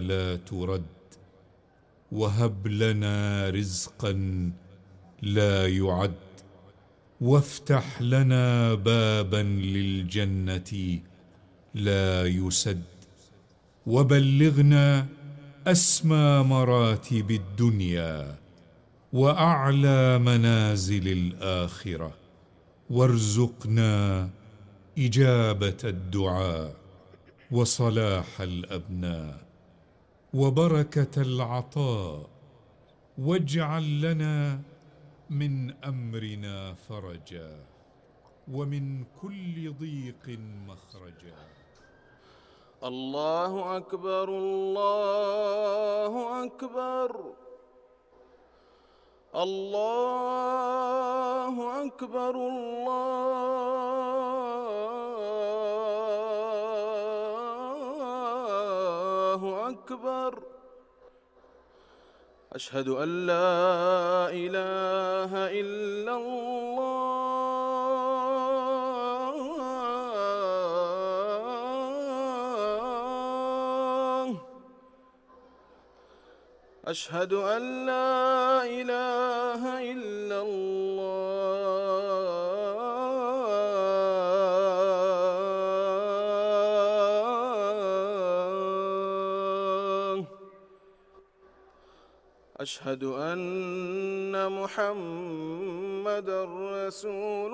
لا ترد، وهب لنا رزقا لا يعد، وافتح لنا بابا للجنة لا يسد، وبلغنا أسمى مراتب الدنيا وأعلى منازل الآخرة، وارزقنا إجابة الدعاء وصلاح الأبناء وبركة العطاء، واجعل لنا من أمرنا فرجا ومن كل ضيق مخرجا. الله أكبر الله أكبر الله أكبر الله أكبر. أشهد أن لا إله إلا الله. أشهد أن لا إله إلا الله. أشهد أن محمدًا رسول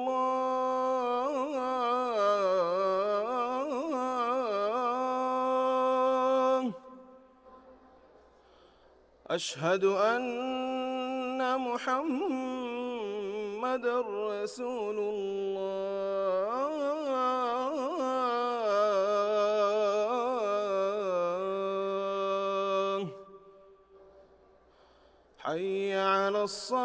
الله. أشهد أن محمدًا رسول الله. حي على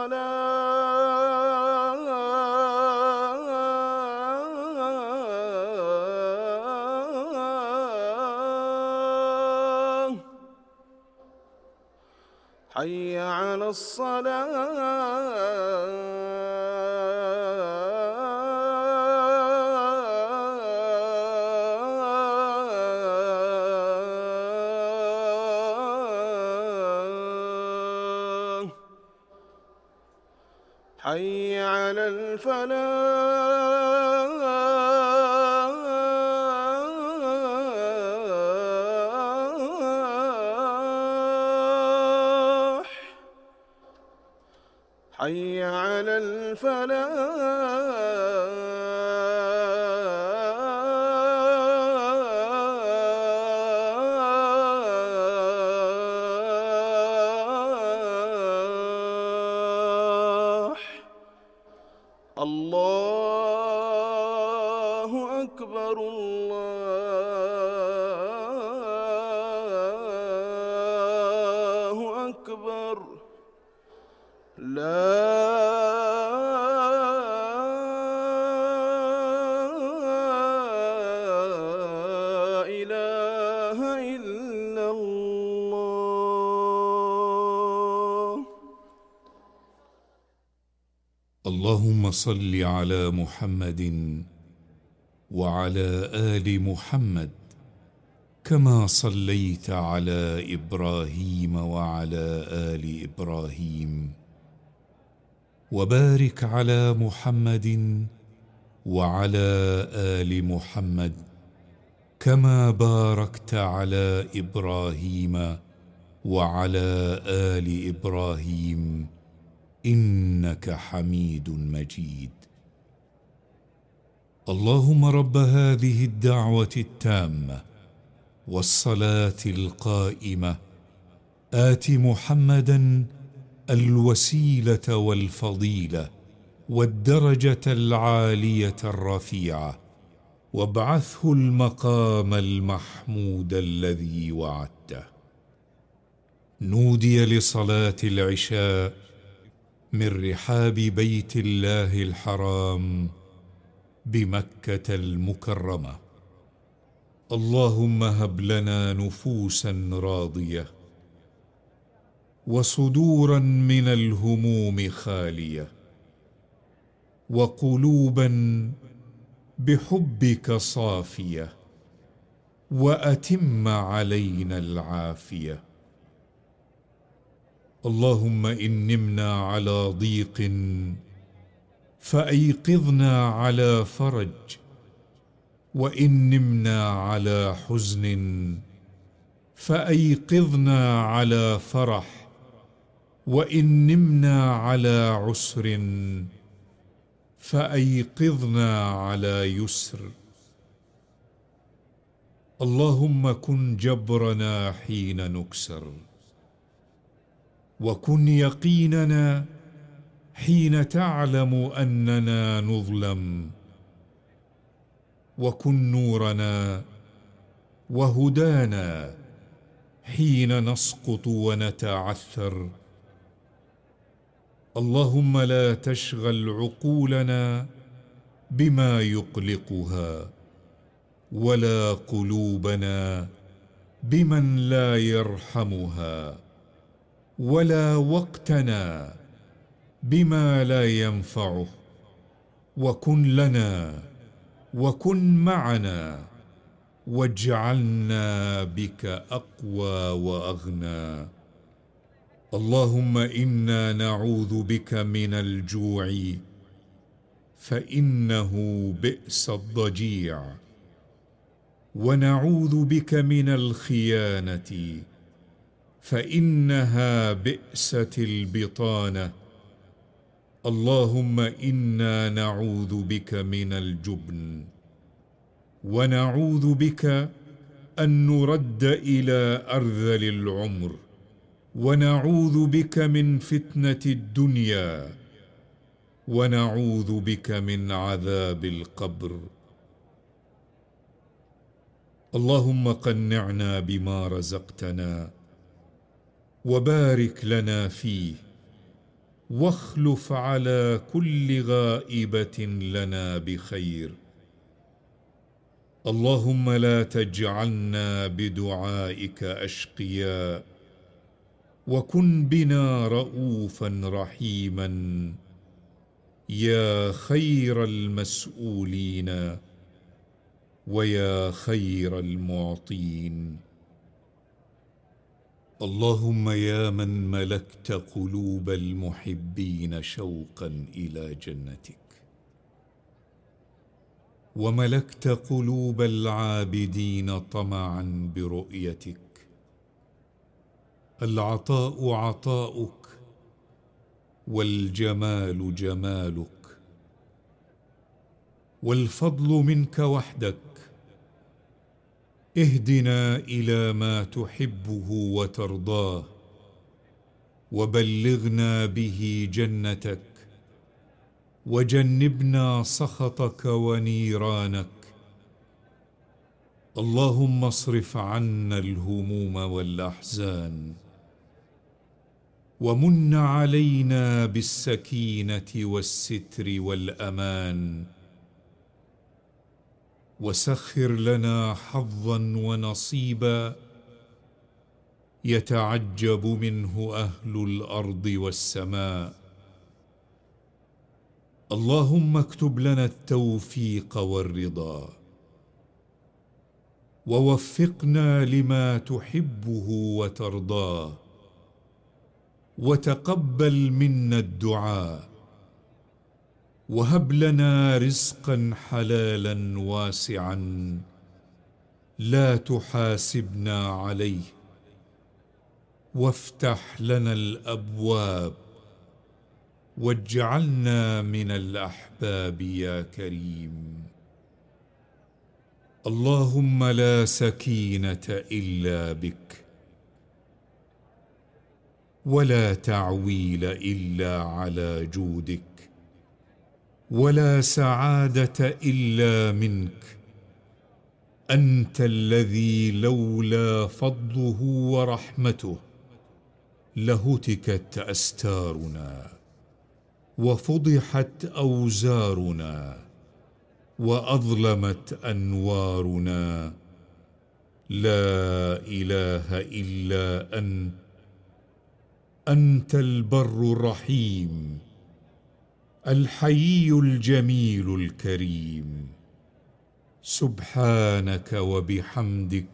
الصلاة. حي على الصلاة. حي على الفلاح. حي على الفلاح. الله أكبر الله أكبر. لا إله إلا الله. اللهم صل على محمد وعلى آل محمد كما صليت على إبراهيم وعلى آل إبراهيم، وبارك على محمد وعلى آل محمد كما باركت على إبراهيم وعلى آل إبراهيم إنك حميد مجيد. اللهم رب هذه الدعوة التامة والصلاة القائمة، آت محمدا الوسيلة والفضيلة والدرجة العالية الرفيعة، وابعثه المقام المحمود الذي وعدته. نودي لصلاة العشاء من رحاب بيت الله الحرام بمكة المكرمة. اللهم هب لنا نفوسا راضية وصدورا من الهموم خالية، وقلوبا بحبك صافية، وأتم علينا العافية. اللهم إن نمنا على ضيق فأيقظنا على فرج، وإن نمنا على حزن فأيقظنا على فرح، وإن نمنا على عسر فأيقظنا على يسر. اللهم كن جبرنا حين نكسر، وكن يقيننا حين تعلم أننا نظلم، وكن نورنا وهدانا حين نسقط ونتعثر. اللهم لا تشغل عقولنا بما يقلقها، ولا قلوبنا بمن لا يرحمها، ولا وقتنا بما لا ينفعه. وكن لنا وكن معنا، واجعلنا بك أقوى وأغنى. اللهم إنا نعوذ بك من الجوع فإنه بئس الضجيع، ونعوذ بك من الخيانة فإنها بئست البطانة. اللهم إنا نعوذ بك من الجبن، ونعوذ بك أن نرد إلى أرذل العمر، ونعوذ بك من فتنة الدنيا، ونعوذ بك من عذاب القبر. اللهم قنعنا بما رزقتنا، وبارك لنا فيه، واخلف على كل غائبة لنا بخير. اللهم لا تجعلنا بدعائك أشقياء، وكن بنا رؤوفا رحيما يا خير المسؤولين ويا خير المعطين. اللهم يا من ملكت قلوب المحبين شوقا إلى جنتك، وملكت قلوب العابدين طمعا برؤيتك. العطاء عطاؤك، والجمال جمالك، والفضل منك وحدك. اهدنا إلى ما تحبه وترضاه، وبلغنا به جنتك، وجنبنا سخطك ونيرانك. اللهم اصرف عنا الهموم والأحزان، ومن علينا بالسكينة والستر والأمان، وسخر لنا حظا ونصيبا يتعجب منه أهل الأرض والسماء. اللهم اكتب لنا التوفيق والرضا، ووفقنا لما تحبه وترضاه، وتقبل منا الدعاء، وهب لنا رزقا حلالا واسعا لا تحاسبنا عليه، وافتح لنا الأبواب، واجعلنا من الأحباب يا كريم. اللهم لا سكينة إلا بك، ولا تعويل إلا على جودك، ولا سعادة إلا منك. أنت الذي لولا فضله ورحمته لهتكت أستارنا، وفضحت أوزارنا، وأظلمت أنوارنا. لا إله إلا أنت، أنت البر الرحيم، الحيي الجميل الكريم. سبحانك وبحمدك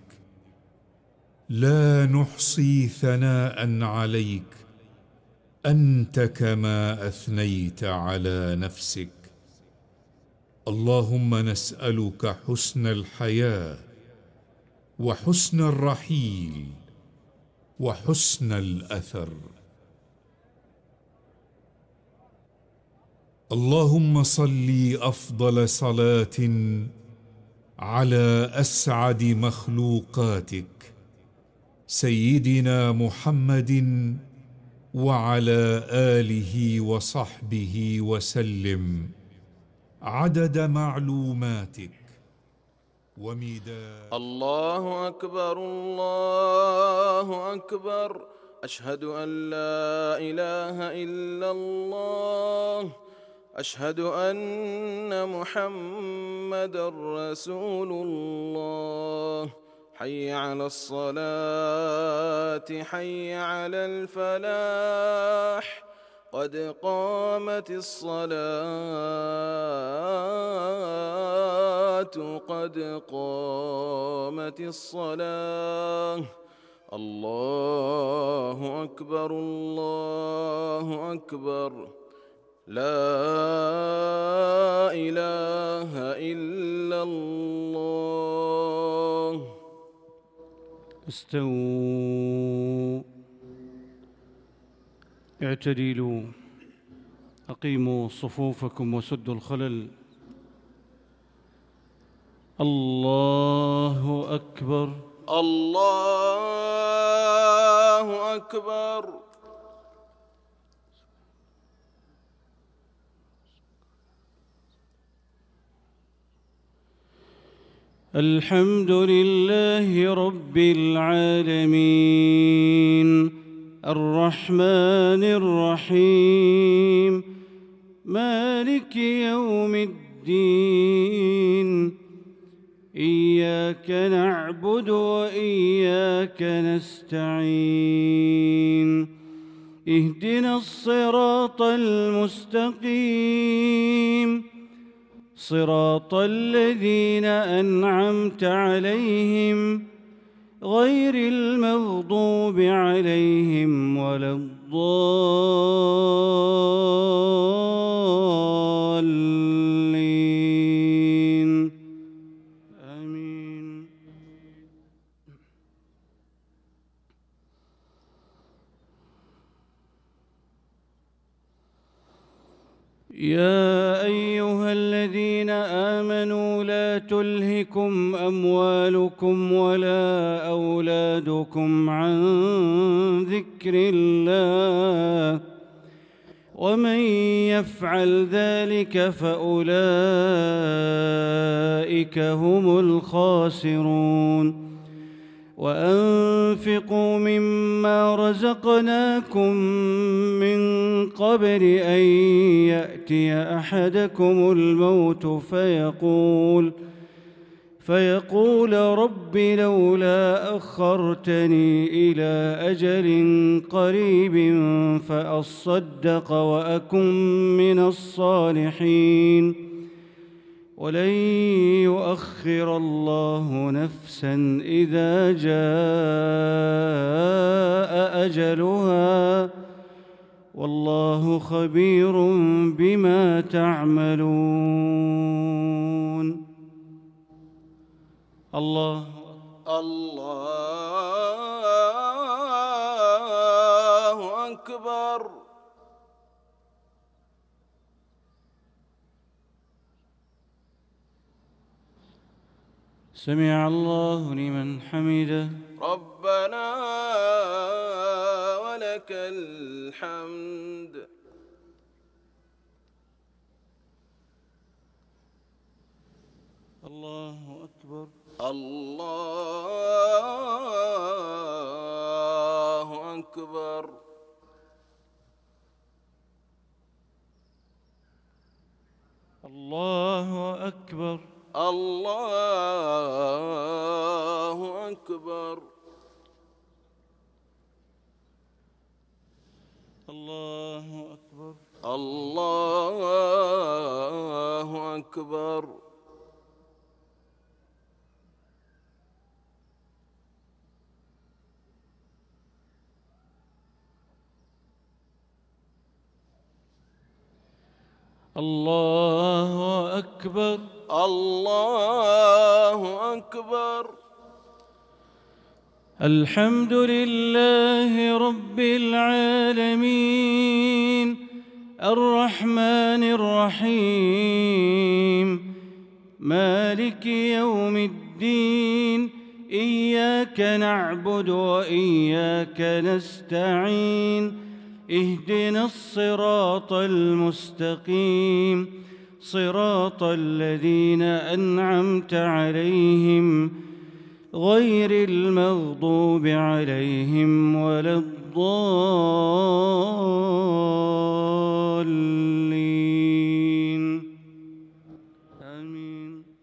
لا نحصي ثناء عليك أنت كما أثنيت على نفسك. اللهم نسألك حسن الحياة وحسن الرحيل وحسن الأثر. اللهم صل أفضل صلاة على أسعد مخلوقاتك سيدنا محمد وعلى آله وصحبه وسلم عدد معلوماتك ومداد. الله أكبر الله أكبر، أشهد أن لا إله إلا الله، أشهد أن محمدًا رسول الله. حي على الصلاة حي على الفلاح، قد قامت الصلاة قد قامت الصلاة. الله أكبر الله أكبر، لا إله إلا الله. استووا، اعتدلوا، أقيموا صفوفكم وسدوا الخلل. الله أكبر الله أكبر. الحمد لله رب العالمين، الرحمن الرحيم، مالك يوم الدين. إياك نعبد وإياك نستعين، اهدنا الصراط المستقيم، صراط الذين أنعمت عليهم غير المغضوب عليهم ولا الضالين. آمين. يا أيها الذين آمنوا لا تلهكم أموالكم ولا أولادكم عن ذكر الله، ومن يفعل ذلك فأولئك هم الخاسرون. وأنفقوا مما رزقناكم من قبل أن يأتي أحدكم الموت فيقول رب لولا أخرتني إلى أجل قريب فأصدق وأكن من الصالحين، ولن يؤخر الله نفسا إذا جاء أجلها، والله خبير بما تعملون. الله أكبر. سمع الله لمن حمده. ربنا ولك الحمد. الله أكبر. الله أكبر. الله أكبر. الله أكبر. الله أكبر. الله أكبر. الله أكبر. الله أكبر. الحمد لله رب العالمين الرحمن الرحيم مالك يوم الدين إياك نعبد وإياك نستعين اهدنا الصراط المستقيم صراط الذين أنعمت عليهم غير المغضوب عليهم ولا الضالين آمين.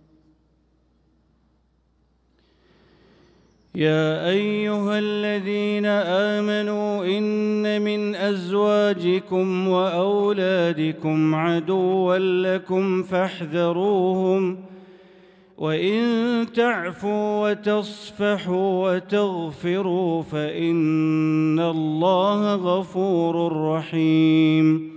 يا أيها الذين آمنوا إن من أزواجكم وأولادكم عدوا لكم فاحذروهم وإن تعفوا وتصفحوا وتغفروا فإن الله غفور رحيم.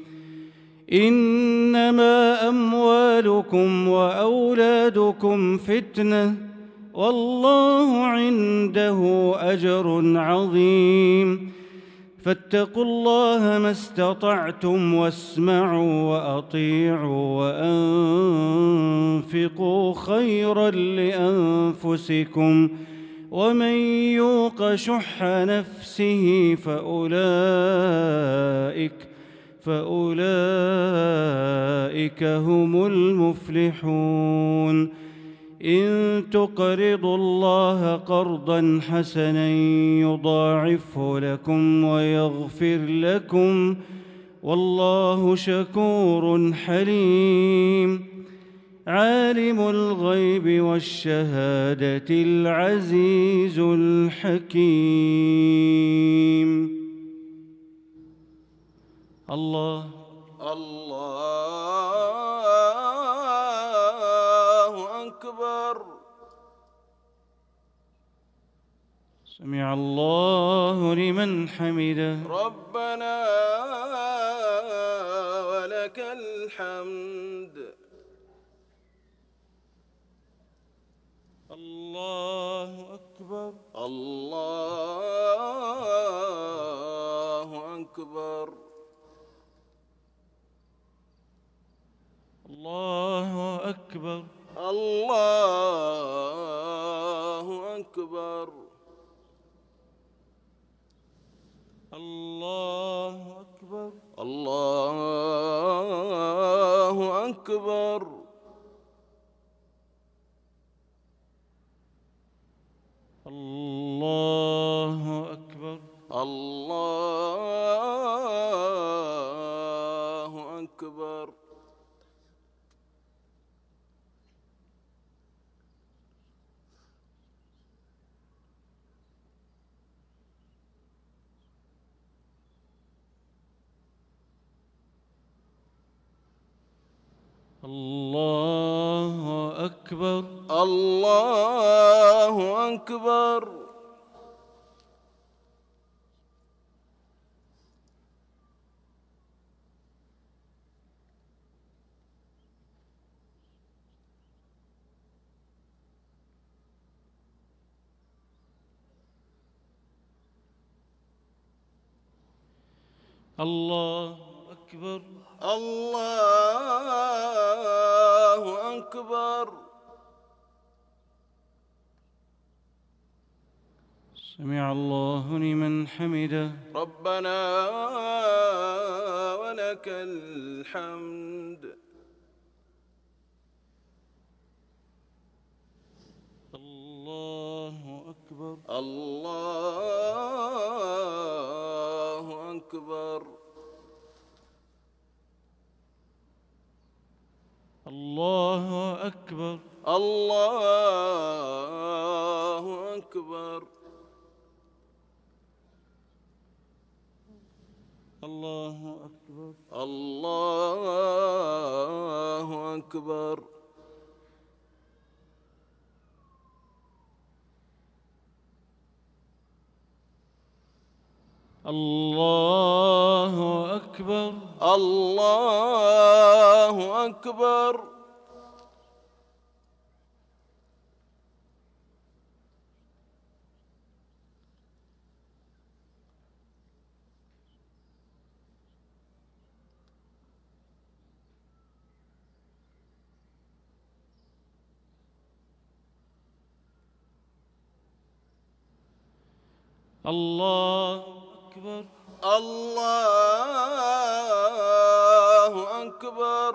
إنما أموالكم وأولادكم فتنة والله عنده أجر عظيم. فاتقوا الله ما استطعتم واسمعوا وأطيعوا وأنفقوا خيرا لأنفسكم ومن يوق شح نفسه فأولئك هم المفلحون. إن تقرضوا الله قرضا حسنا يضاعفه لكم ويغفر لكم والله شكور حليم. عالم الغيب والشهادة العزيز الحكيم. الله أكبر. سمع الله لمن حمده. ربنا ولك الحمد. الله أكبر. الله أكبر. الله أكبر. الله أكبر. الله أكبر. الله أكبر. الله أكبر. الله أكبر. الله أكبر. الله أكبر. الله أكبر. الله أكبر. سمع الله لمن حمده. ربنا ولك الحمد. الله أكبر. الله أكبر. الله أكبر. الله أكبر. الله أكبر. الله أكبر. الله أكبر. الله أكبر. الله أكبر. الله أكبر.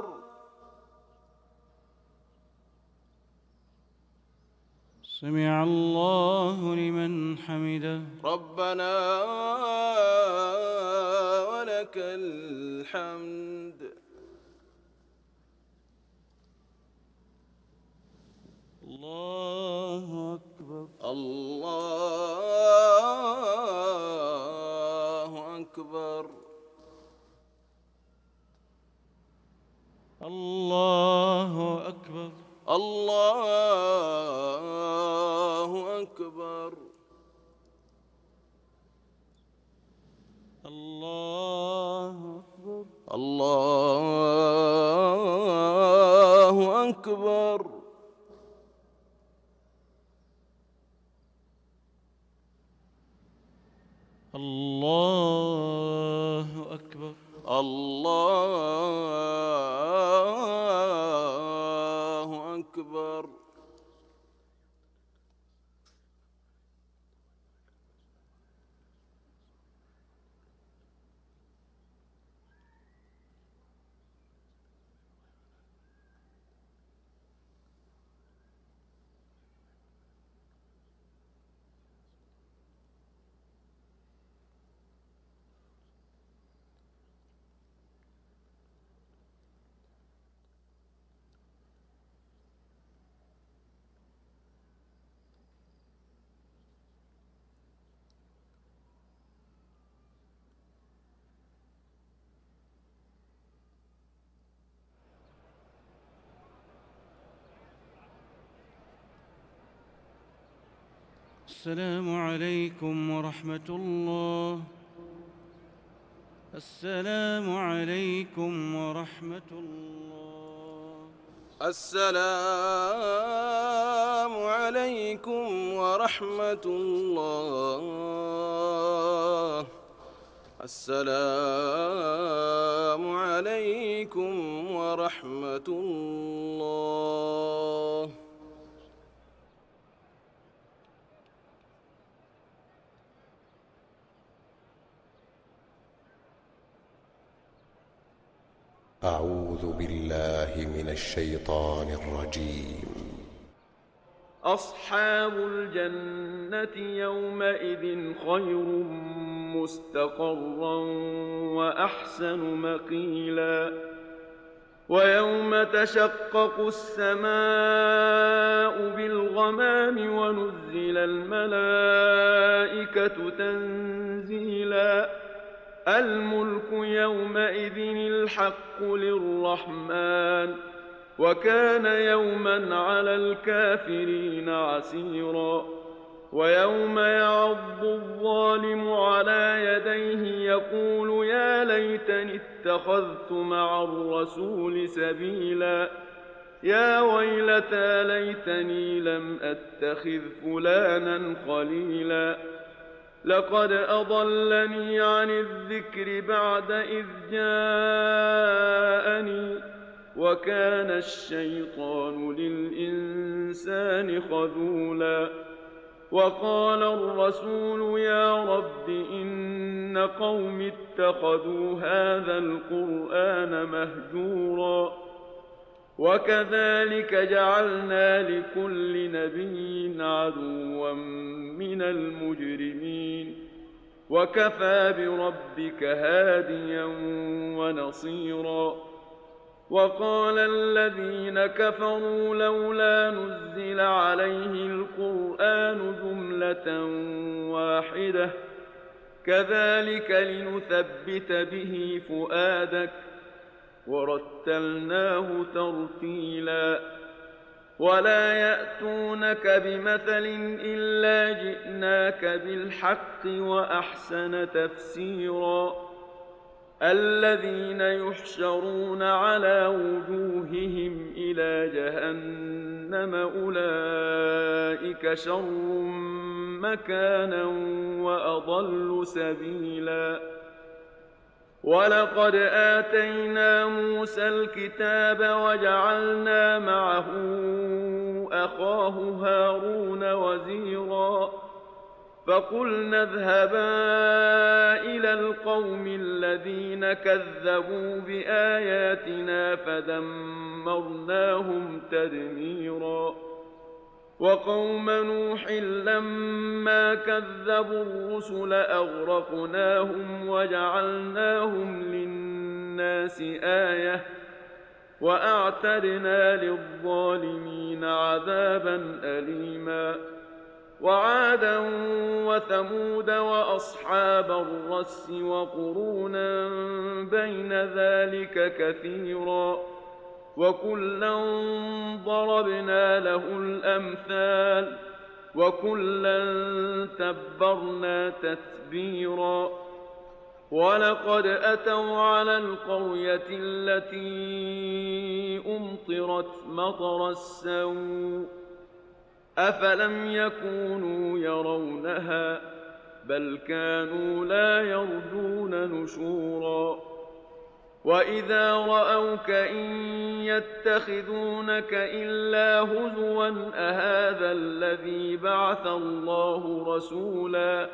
سمع الله لمن حمده. ربنا ولك الحمد. الله أكبر. الله أكبر. الله أكبر. الله أكبر. الله أكبر. الله أكبر. الله أكبر. الله أكبر. السلام عليكم ورحمة الله. السلام عليكم ورحمة الله. السلام عليكم ورحمة الله. السلام عليكم ورحمة الله. أعوذ بالله من الشيطان الرجيم. أصحاب الجنة يومئذ خير مستقرا وأحسن مقيلا. ويوم تشقق السماء بالغمام ونزل الملائكة تنزيلا. الملك يومئذ الحق للرحمن وكان يوما على الكافرين عسيرا. ويوم يعض الظالم على يديه يقول يا ليتني اتخذت مع الرسول سبيلا. يا ويلتى ليتني لم أتخذ فلانا خليلا. لقد أضلني عن الذكر بعد إذ جاءني وكان الشيطان للإنسان خذولا. وقال الرسول يا رب إن قوم اتخذوا هذا القرآن مهجورا. وكذلك جعلنا لكل نبي عدوا من المجرمين وكفى بربك هاديا ونصيرا. وقال الذين كفروا لولا نزل عليه القرآن جملة واحدة كذلك لنثبت به فؤادك ورتلناه ترتيلا. ولا يأتونك بمثل إلا جئناك بالحق وأحسن تفسيرا. الذين يحشرون على وجوههم إلى جهنم أولئك شر مكانا وأضل سبيلا ولقد آتينا موسى الكتاب وجعلنا معه أخاه هارون وزيرا فقلنا اذهبا إلى القوم الذين كذبوا بآياتنا فدمرناهم تدميرا وقوم نوح لما كذبوا الرسل أغرقناهم وجعلناهم للناس آية وأعتدنا للظالمين عذابا أليما وعادا وثمود وأصحاب الرس وقرونا بين ذلك كثيرا وكلا ضربنا له الأمثال وكلا تبرنا تتبيرا ولقد أتوا على القرية التي أمطرت مطر السوء أفلم يكونوا يرونها بل كانوا لا يرجون نشورا وإذا رأوك إن يتخذونك إلا هزوا أهذا الذي بعث الله رسولا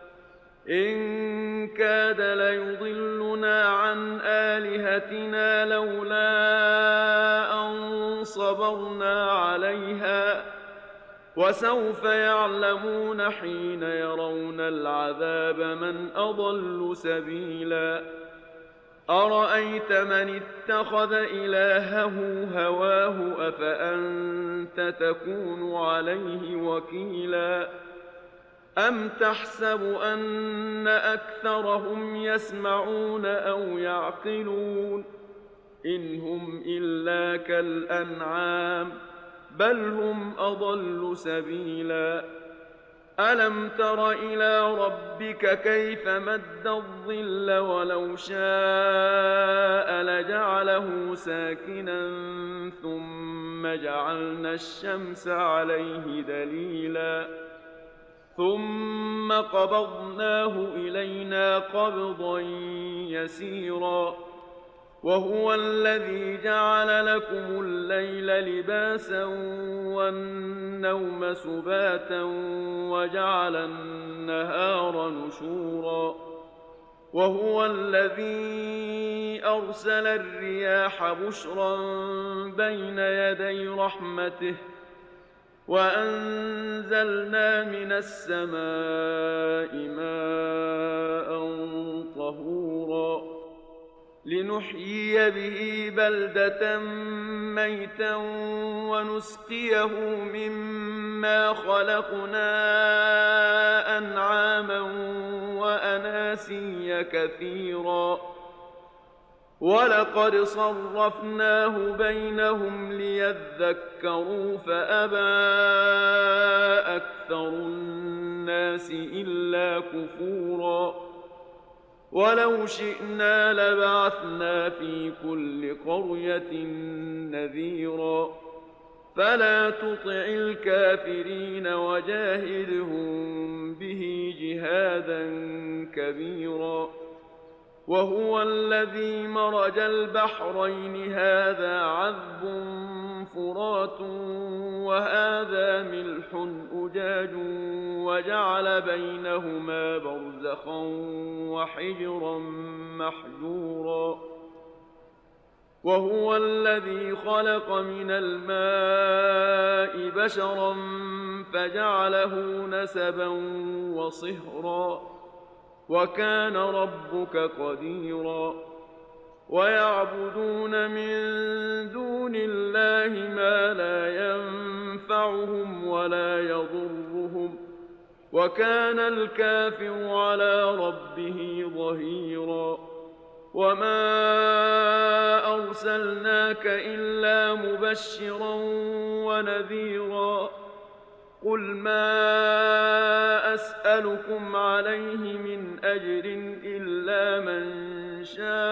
إن كاد ليضلنا عن آلهتنا لولا أن صبرنا عليها وسوف يعلمون حين يرون العذاب من أضل سبيلا أرأيت من اتخذ إلهه هواه أفأنت تكون عليه وكيلا أم تحسب أن أكثرهم يسمعون أو يعقلون إن هم إلا كالأنعام بل هم أضل سبيلا ألم تر إلى ربك كيف مد الظل ولو شاء لجعله ساكنا ثم جعلنا الشمس عليه دليلا ثم قبضناه إلينا قبضا يسيرا وهو الذي جعل لكم الليل لباسا والنوم سباتا وجعل النهار نشورا وهو الذي أرسل الرياح بشرا بين يدي رحمته وأنزلنا من السماء ماء طهورا لنحيي به بلدة ميتا ونسقيه مما خلقنا أنعاما وأناسيا كثيرا ولقد صرفناه بينهم ليذكروا فأبى أكثر الناس إلا كفورا ولو شئنا لبعثنا في كل قرية نذيرا فلا تطع الكافرين وجاهدهم به جهادا كبيرا وهو الذي مرج البحرين هذا عذب فرات وهذا ملح أجاج وجعل بينهما برزخا وحجرا محجورا وهو الذي خلق من الماء بشرا فجعله نسبا وصهرا وكان ربك قديرا ويعبدون من دون الله ما لا ينفعهم ولا يضرهم وكان الكافر على ربه ظهيرا وما أرسلناك إلا مبشرا ونذيرا قل ما أسألكم عليه من أجر إلا من يشاء